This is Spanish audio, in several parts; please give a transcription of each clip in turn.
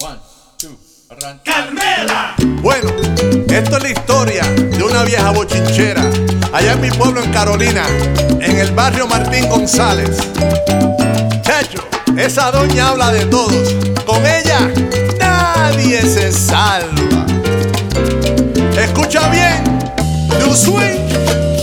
One, two, arranca. ¡Carmela! Bueno, esto es la historia de una vieja bochinchera allá en mi pueblo en Carolina, en el barrio Martín González. Chacho, esa doña habla de todos. Con ella nadie se salva. Escucha bien, New Swing.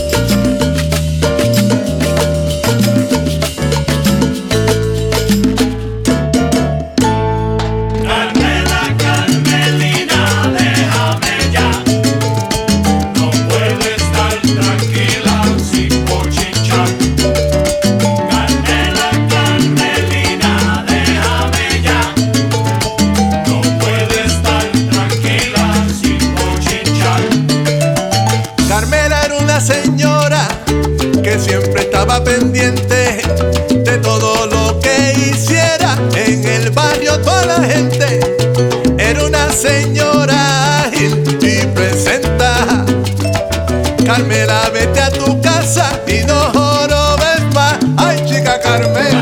Señora que siempre estaba pendiente de todo lo que hiciera en el barrio toda la gente. Era una señora ágil y presenta. Carmela, vete a tu casa y no jorobes más. Ay, chica Carmela.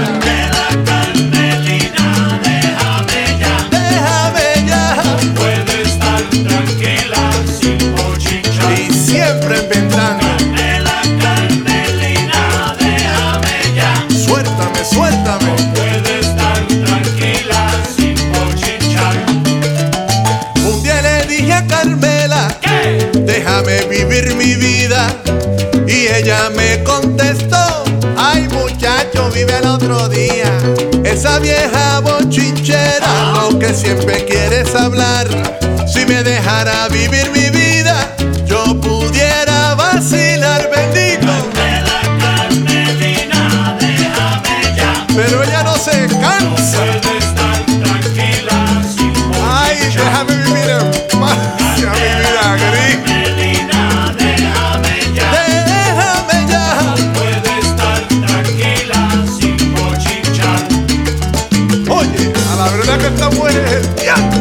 Déjame vivir mi vida. Y ella me contestó: ay, muchacho, vive el otro día. Esa vieja bochinchera, lo que siempre quieres hablar. Si me dejara vivir mi vida, yo pudiera vacilar, bendito. Carmelina, déjame ya. Pero ella no se cansa. No puede estar tranquila sin bochinchar. Ay, déjame vivir en paz. Ya mi vida gris. Que esta mujer es el diablo.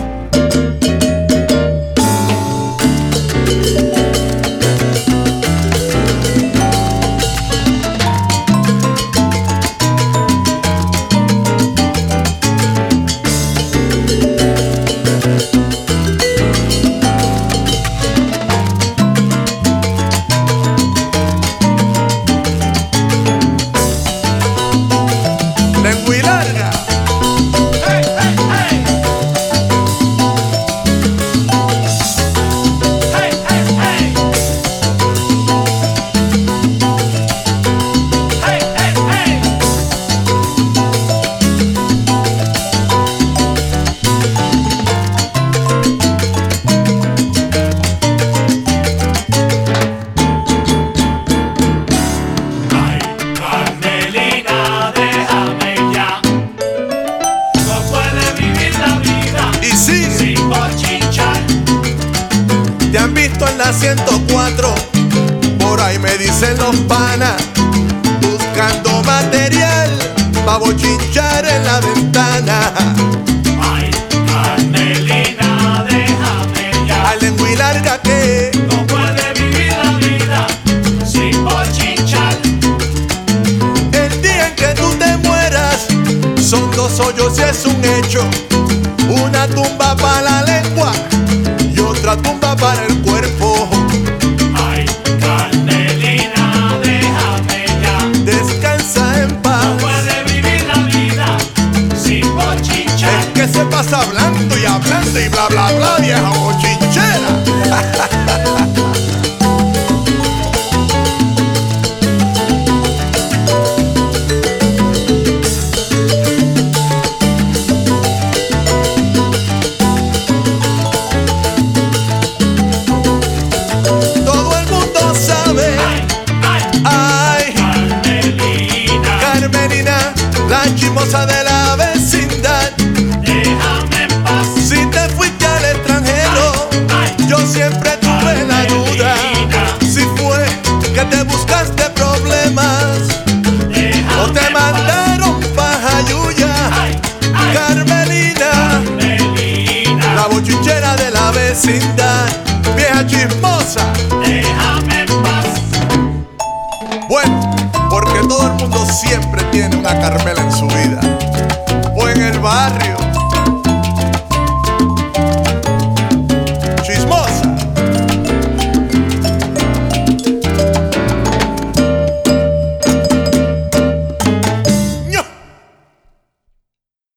Lengua y larga. Te han visto en la 104, por ahí me dicen los panas, buscando material pa' bochinchar en la ventana. Ay, Carmelina, déjame ya. Ay, lengua y larga que no puede vivir la vida sin bochinchar. El día en que tú te mueras, son 2 hoyos y es un hecho. Una tumba para la lengua y otra tumba para el cuerpo. Ay, Carmelina, déjame ya. Descansa en paz. No puede vivir la vida sin bochinchar. Es que se pasa hablando y hablando y bla bla bla, vieja bochinchera. La chismosa de la vecindad, déjame en paz. Si te fuiste al extranjero, yo siempre tuve la duda. Si fue que te buscaste problemas o te mandaron pa' Jayuya. Carmelina, la bochinchera de la vecindad, vieja chismosa, déjame en paz. Bueno, porque todo el mundo siempre tiene una Carmela en su vida o en el barrio.